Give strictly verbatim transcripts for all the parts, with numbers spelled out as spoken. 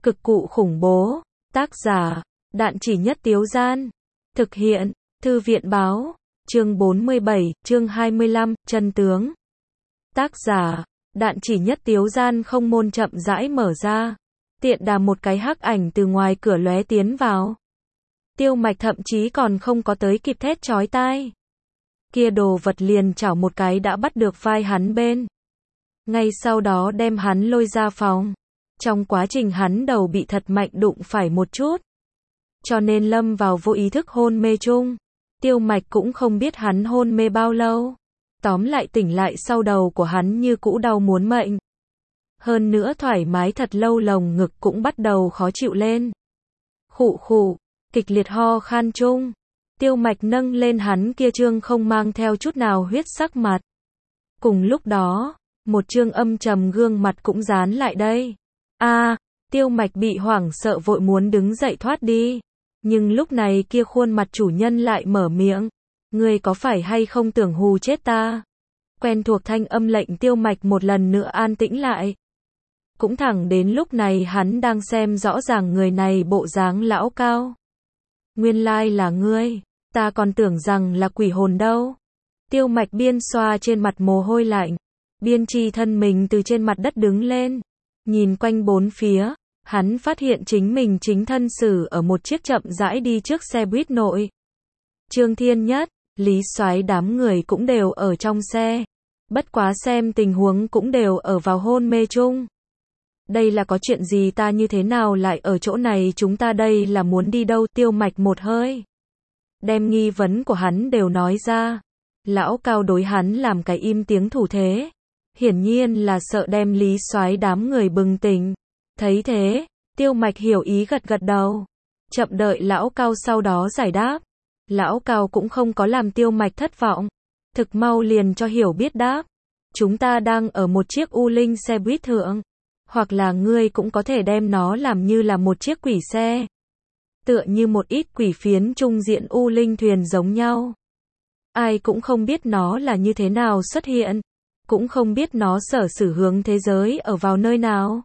Cực cụ khủng bố. Tác giả, Đạn Chỉ Nhất Tiếu Gian. Thực hiện, Thư viện báo. Chương bốn mươi bảy, chương hai mươi lăm, chân tướng. Tác giả, Đạn Chỉ Nhất Tiếu Gian. Không môn chậm rãi mở ra. Tiện đà một cái hắc ảnh từ ngoài cửa lóe tiến vào. Tiêu Mạch thậm chí còn không có tới kịp thét chói tai. Kia đồ vật liền chảo một cái đã bắt được vai hắn bên. Ngay sau đó đem hắn lôi ra phòng. Trong quá trình hắn đầu bị thật mạnh đụng phải một chút. Cho nên lâm vào vô ý thức hôn mê chung. Tiêu Mạch cũng không biết hắn hôn mê bao lâu. Tóm lại tỉnh lại sau đầu của hắn như cũ đau muốn mệnh. Hơn nữa thoải mái thật lâu lồng ngực cũng bắt đầu khó chịu lên. Khụ khụ, kịch liệt ho khan chung. Tiêu Mạch nâng lên hắn kia trương không mang theo chút nào huyết sắc mặt. Cùng lúc đó, một trương âm trầm gương mặt cũng dán lại đây. A, à, Tiêu Mạch bị hoảng sợ vội muốn đứng dậy thoát đi. Nhưng lúc này kia khuôn mặt chủ nhân lại mở miệng. Ngươi có phải hay không tưởng hù chết ta? Quen thuộc thanh âm lệnh Tiêu Mạch một lần nữa an tĩnh lại. Cũng thẳng đến lúc này hắn đang xem rõ ràng người này bộ dáng lão cao. Nguyên lai là ngươi, ta còn tưởng rằng là quỷ hồn đâu. Tiêu Mạch biên xoa trên mặt mồ hôi lạnh, biên chi thân mình từ trên mặt đất đứng lên, nhìn quanh bốn phía, hắn phát hiện chính mình chính thân xử ở một chiếc chậm rãi đi trước xe buýt nội. Trương Thiên Nhất, Lý Soái đám người cũng đều ở trong xe, bất quá xem tình huống cũng đều ở vào hôn mê chung. Đây là có chuyện gì, ta như thế nào lại ở chỗ này, chúng ta đây là muốn đi đâu? Tiêu Mạch một hơi đem nghi vấn của hắn đều nói ra. Lão cao đối hắn làm cái im tiếng thủ thế, hiển nhiên là sợ đem Lý Soái đám người bừng tỉnh. Thấy thế, Tiêu Mạch hiểu ý gật gật đầu, chậm đợi lão cao sau đó giải đáp. Lão cao cũng không có làm Tiêu Mạch thất vọng, thực mau liền cho hiểu biết đáp. Chúng ta đang ở một chiếc U Linh xe buýt thượng. Hoặc là ngươi cũng có thể đem nó làm như là một chiếc quỷ xe. Tựa như một ít quỷ phiến trung diện U Linh thuyền giống nhau. Ai cũng không biết nó là như thế nào xuất hiện. Cũng không biết nó sở sử hướng thế giới ở vào nơi nào.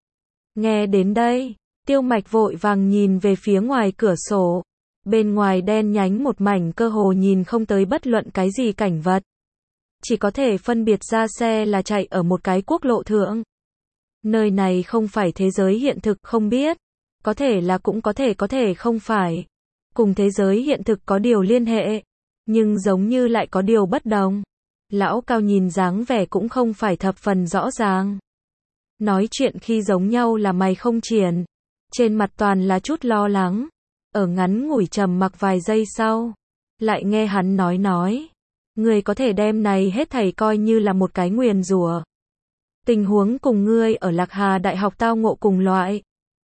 Nghe đến đây, Tiêu Mạch vội vàng nhìn về phía ngoài cửa sổ. Bên ngoài đen nhánh một mảnh, cơ hồ nhìn không tới bất luận cái gì cảnh vật. Chỉ có thể phân biệt ra xe là chạy ở một cái quốc lộ thượng. Nơi này không phải thế giới hiện thực, không biết. Có thể là cũng có thể có thể không phải. Cùng thế giới hiện thực có điều liên hệ. Nhưng giống như lại có điều bất đồng. Lão cao nhìn dáng vẻ cũng không phải thập phần rõ ràng. Nói chuyện khi giống nhau là mày không triển. Trên mặt toàn là chút lo lắng. Ở ngắn ngủi trầm mặc vài giây sau. Lại nghe hắn nói nói. Người có thể đem này hết thảy coi như là một cái nguyền rủa. Tình huống cùng ngươi ở Lạc Hà Đại học tao ngộ cùng loại.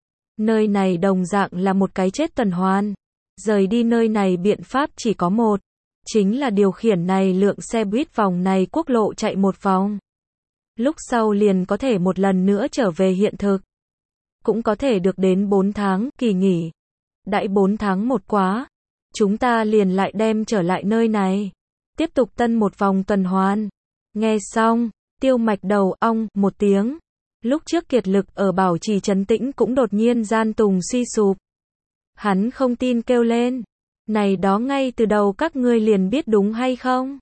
Nơi này đồng dạng là một cái chết tuần hoàn. Rời đi nơi này biện pháp chỉ có một. Chính là điều khiển này lượng xe buýt vòng này quốc lộ chạy một vòng. Lúc sau liền có thể một lần nữa trở về hiện thực. Cũng có thể được đến bốn tháng kỳ nghỉ. Đãi bốn tháng một quá. Chúng ta liền lại đem trở lại nơi này. Tiếp tục tân một vòng tuần hoàn. Nghe xong. Tiêu Mạch đầu ong một tiếng. Lúc trước kiệt lực ở bảo trì trấn tĩnh cũng đột nhiên gian tùng suy sụp. Hắn không tin kêu lên. Này đó ngay từ đầu các ngươi liền biết đúng hay không?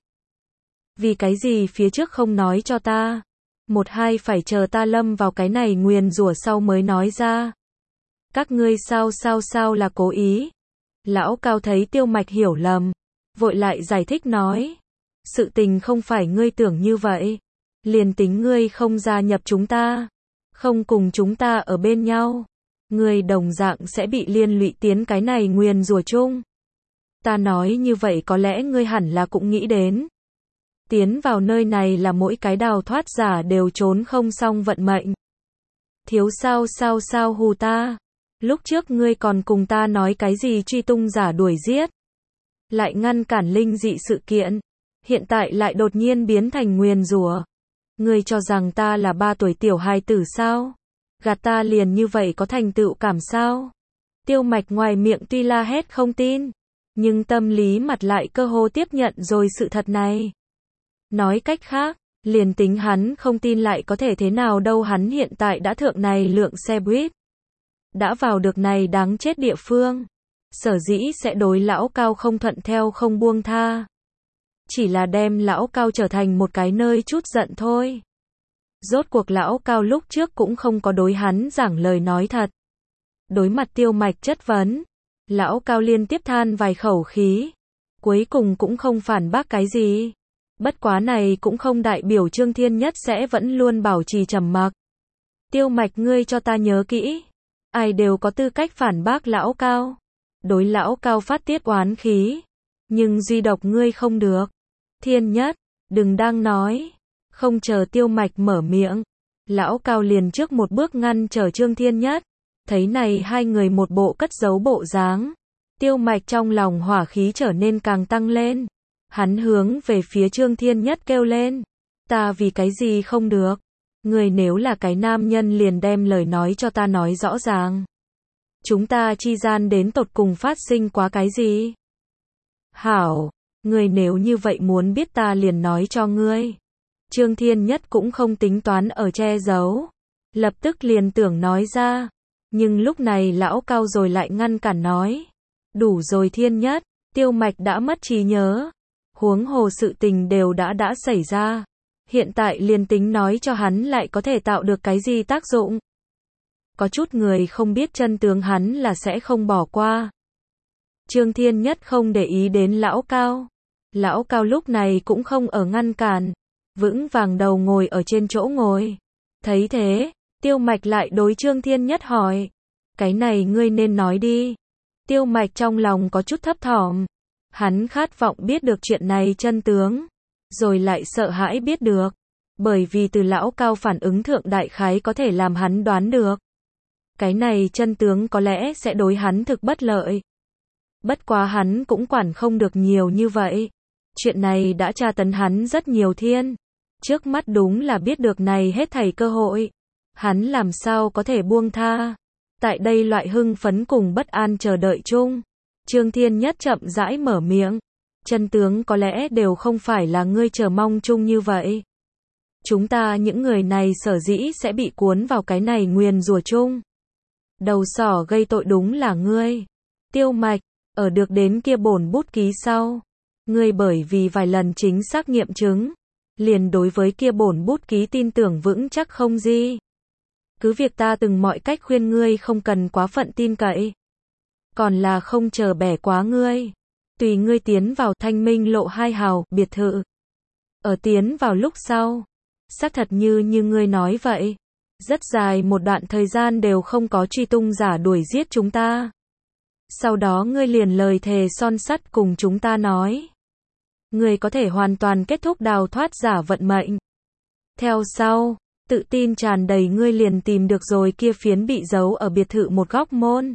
Vì cái gì phía trước không nói cho ta? Một hai phải chờ ta lâm vào cái này nguyền rủa sau mới nói ra. Các ngươi sao sao sao là cố ý? Lão cao thấy Tiêu Mạch hiểu lầm. Vội lại giải thích nói. Sự tình không phải ngươi tưởng như vậy. Liền tính ngươi không gia nhập chúng ta, không cùng chúng ta ở bên nhau, ngươi đồng dạng sẽ bị liên lụy tiến cái này nguyền rủa chung. Ta nói như vậy có lẽ ngươi hẳn là cũng nghĩ đến. Tiến vào nơi này là mỗi cái đào thoát giả đều trốn không xong vận mệnh. Thiếu sao sao sao hù ta. Lúc trước ngươi còn cùng ta nói cái gì truy tung giả đuổi giết. Lại ngăn cản linh dị sự kiện. Hiện tại lại đột nhiên biến thành nguyền rủa. Ngươi cho rằng ta là ba tuổi tiểu hài tử sao? Gạt ta liền như vậy có thành tựu cảm sao? Tiêu Mạch ngoài miệng tuy la hét không tin, nhưng tâm lý mặt lại cơ hồ tiếp nhận rồi sự thật này. Nói cách khác, liền tính hắn không tin lại có thể thế nào đâu, hắn hiện tại đã thượng này lượng xe buýt. đã vào được này đáng chết địa phương. Sở dĩ sẽ đối lão Cao không thuận theo không buông tha. Chỉ là đem lão Cao trở thành một cái nơi chút giận thôi. Rốt cuộc lão Cao lúc trước cũng không có đối hắn giảng lời nói thật. Đối mặt Tiêu Mạch chất vấn, lão Cao liên tiếp than vài khẩu khí. Cuối cùng cũng không phản bác cái gì. Bất quá này cũng không đại biểu Trương Thiên Nhất sẽ vẫn luôn bảo trì trầm mặc. Tiêu Mạch ngươi cho ta nhớ kỹ. Ai đều có tư cách phản bác lão Cao. Đối lão Cao phát tiết oán khí. Nhưng duy độc ngươi không được. Thiên Nhất, đừng đang nói. Không chờ Tiêu Mạch mở miệng. Lão Cao liền trước một bước ngăn trở Trương Thiên Nhất. Thấy này hai người một bộ cất giấu bộ dáng. Tiêu Mạch trong lòng hỏa khí trở nên càng tăng lên. Hắn hướng về phía Trương Thiên Nhất kêu lên. Ta vì cái gì không được? Người nếu là cái nam nhân liền đem lời nói cho ta nói rõ ràng. Chúng ta chi gian đến tột cùng phát sinh quá cái gì? Hảo, người nếu như vậy muốn biết ta liền nói cho ngươi. Trương Thiên Nhất cũng không tính toán ở che giấu. Lập tức liền tưởng nói ra. Nhưng lúc này lão Cao rồi lại ngăn cản nói. Đủ rồi Thiên Nhất, Tiêu Mạch đã mất trí nhớ. Huống hồ sự tình đều đã đã xảy ra. Hiện tại liền tính nói cho hắn lại có thể tạo được cái gì tác dụng. Có chút người không biết chân tướng hắn là sẽ không bỏ qua. Trương Thiên Nhất không để ý đến lão Cao. Lão Cao lúc này cũng không ở ngăn cản. Vững vàng đầu ngồi ở trên chỗ ngồi. Thấy thế, Tiêu Mạch lại đối Trương Thiên Nhất hỏi. Cái này ngươi nên nói đi. Tiêu Mạch trong lòng có chút thấp thỏm. Hắn khát vọng biết được chuyện này chân tướng. Rồi lại sợ hãi biết được. Bởi vì từ lão Cao phản ứng thượng đại khái có thể làm hắn đoán được. Cái này chân tướng có lẽ sẽ đối hắn thực bất lợi. Bất quá hắn cũng quản không được nhiều như vậy. Chuyện này đã tra tấn hắn rất nhiều thiên. Trước mắt đúng là biết được này hết thảy cơ hội. Hắn làm sao có thể buông tha. Tại đây loại hưng phấn cùng bất an chờ đợi chung. Trương Thiên Nhất chậm rãi mở miệng. Chân tướng có lẽ đều không phải là ngươi chờ mong chung như vậy. Chúng ta những người này sở dĩ sẽ bị cuốn vào cái này nguyền rủa chung. Đầu sỏ gây tội đúng là ngươi. Tiêu Mạch, ở được đến kia bổn bút ký sau. Ngươi bởi vì vài lần chính xác nghiệm chứng. Liền đối với kia bổn bút ký tin tưởng vững chắc không gì. Cứ việc ta từng mọi cách khuyên ngươi không cần quá phận tin cậy. Còn là không chờ bẻ quá ngươi. Tùy ngươi tiến vào Thanh Minh lộ hai hào, biệt thự. Ở tiến vào lúc sau. Xác thật như như ngươi nói vậy. Rất dài một đoạn thời gian đều không có truy tung giả đuổi giết chúng ta. Sau đó ngươi liền lời thề son sắt cùng chúng ta nói. Ngươi có thể hoàn toàn kết thúc đào thoát giả vận mệnh. Theo sau, tự tin tràn đầy ngươi liền tìm được rồi kia phiến bị giấu ở biệt thự một góc môn.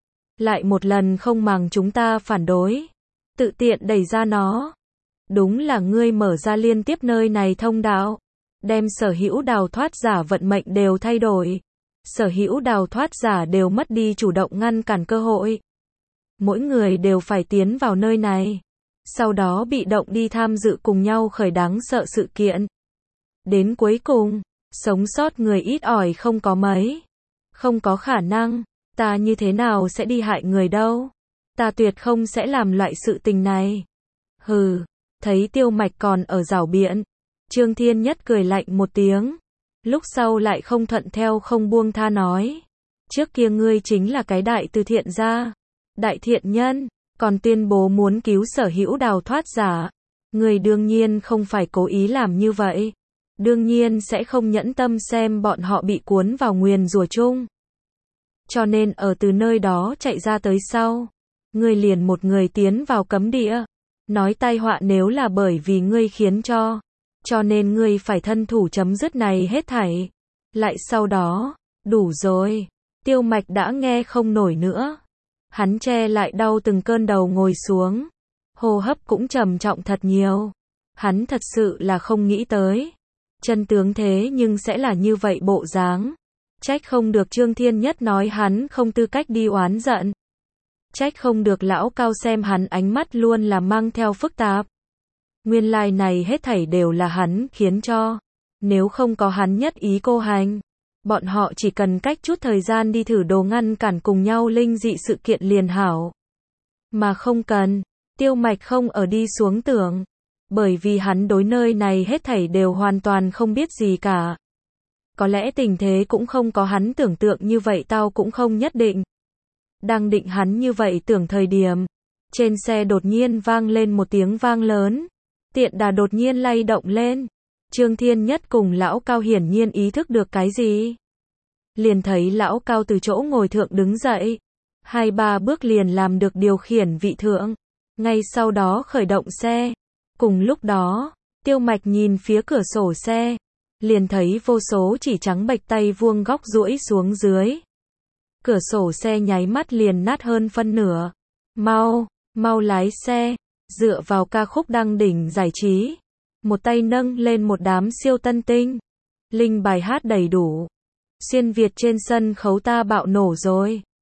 Lại một lần không màng chúng ta phản đối. Tự tiện đẩy ra nó. Đúng là ngươi mở ra liên tiếp nơi này thông đạo. Đem sở hữu đào thoát giả vận mệnh đều thay đổi. Sở hữu đào thoát giả đều mất đi chủ động ngăn cản cơ hội. Mỗi người đều phải tiến vào nơi này. Sau đó bị động đi tham dự cùng nhau khởi đáng sợ sự kiện. Đến cuối cùng, sống sót người ít ỏi không có mấy. Không có khả năng, ta như thế nào sẽ đi hại người đâu. Ta tuyệt không sẽ làm loại sự tình này. Hừ, thấy Tiêu Mạch còn ở rảo biện. Trương Thiên Nhất cười lạnh một tiếng. Lúc sau lại không thuận theo không buông tha nói. Trước kia ngươi chính là cái đại từ thiện gia. Đại thiện nhân, còn tuyên bố muốn cứu sở hữu đào thoát giả. Ngươi đương nhiên không phải cố ý làm như vậy. Đương nhiên sẽ không nhẫn tâm xem bọn họ bị cuốn vào nguyền rủa chung. Cho nên ở từ nơi đó chạy ra tới sau. Ngươi liền một người tiến vào cấm địa. Nói tai họa nếu là bởi vì ngươi khiến cho. Cho nên ngươi phải thân thủ chấm dứt này hết thảy. Lại sau đó, đủ rồi. Tiêu Mạch đã nghe không nổi nữa. Hắn che lại đau từng cơn đầu ngồi xuống. Hô hấp cũng trầm trọng thật nhiều. Hắn thật sự là không nghĩ tới. Chân tướng thế nhưng sẽ là như vậy bộ dáng. Trách không được Trương Thiên Nhất nói hắn không tư cách đi oán giận. Trách không được lão Cao xem hắn ánh mắt luôn là mang theo phức tạp. Nguyên lai này hết thảy đều là hắn khiến cho. Nếu không có hắn nhất ý cô hành. Bọn họ chỉ cần cách chút thời gian đi thử đồ ngăn cản cùng nhau linh dị sự kiện liền hảo. Mà không cần. Tiêu Mạch không ở đi xuống tưởng. Bởi vì hắn đối nơi này hết thảy đều hoàn toàn không biết gì cả. Có lẽ tình thế cũng không có hắn tưởng tượng như vậy, tao cũng không nhất định. Đang định hắn như vậy tưởng thời điểm. Trên xe đột nhiên vang lên một tiếng vang lớn. Tiện đà đột nhiên lay động lên. Trương Thiên Nhất cùng lão Cao hiển nhiên ý thức được cái gì. Liền thấy lão Cao từ chỗ ngồi thượng đứng dậy. Hai ba bước liền làm được điều khiển vị thượng. Ngay sau đó khởi động xe. Cùng lúc đó, Tiêu Mạch nhìn phía cửa sổ xe. Liền thấy vô số chỉ trắng bệch tay vuông góc duỗi xuống dưới. Cửa sổ xe nháy mắt liền nát hơn phân nửa. Mau, mau lái xe. Dựa vào ca khúc đăng đỉnh giải trí. Một tay nâng lên một đám siêu tân tinh. Linh bài hát đầy đủ. Xuyên Việt trên sân khấu ta bạo nổ rồi.